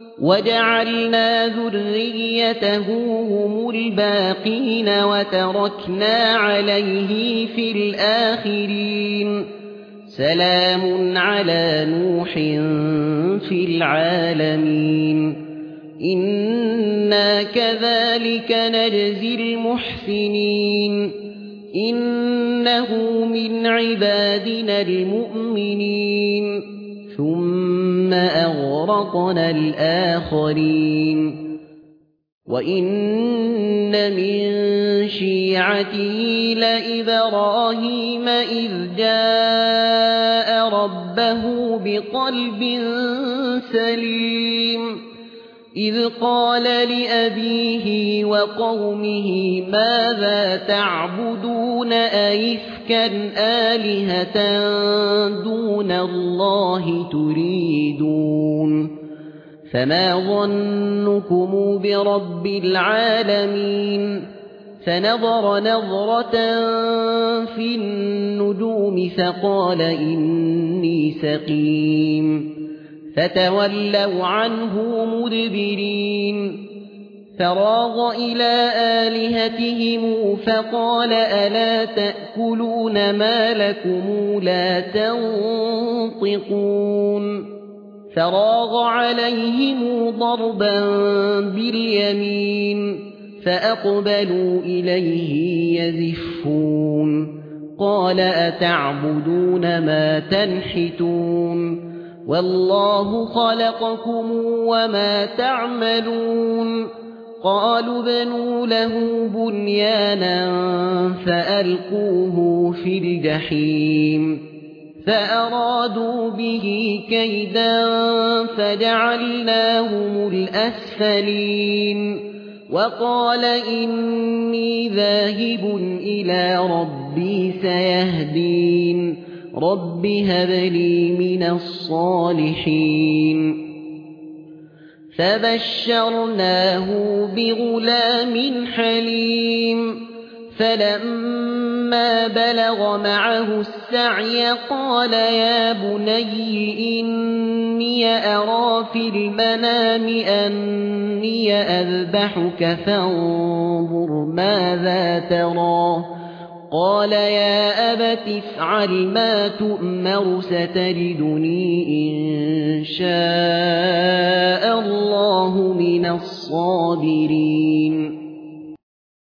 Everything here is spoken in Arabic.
وجعلنا ذريته هم الباقين وتركنا عليه في الآخرين سلام على نوح في العالمين إنا كذلك نجزي المحسنين إنه من عبادنا المؤمنين ثم أغرقنا الآخرين وإن من شيعته لإبراهيم إذ جاء ربه بقلب سليم إذ قال لأبيه وقومه ماذا تعبدون أئفكا آلهة دون الله تريدون فما ظنكم برب العالمين فنظر نظرة في النجوم فقال إني سقيم فتولوا عنه مدبرين فراغ إلى آلهتهم فقال ألا تأكلون ما لكم لا تنطقون فراغ عليهم ضربا باليمين فأقبلوا إليه يزفون قال أتعبدون ما تنحتون والله خلقكم وما تعملون قالوا بنوا له بنيانا فألقوه في الجحيم فأرادوا به كيدا فجعلناهم الأسفلين وقال إني ذاهب إلى ربي سيهدين رب هب لي من الصالحين فبشرناه بغلام حليم فلما بلغ معه السعي قال يا بني إني أرى في المنام أني أذبحك فانظر ماذا ترى قال يا أبت افعل ما تؤمر ستجدني إن شاء الله من الصابرين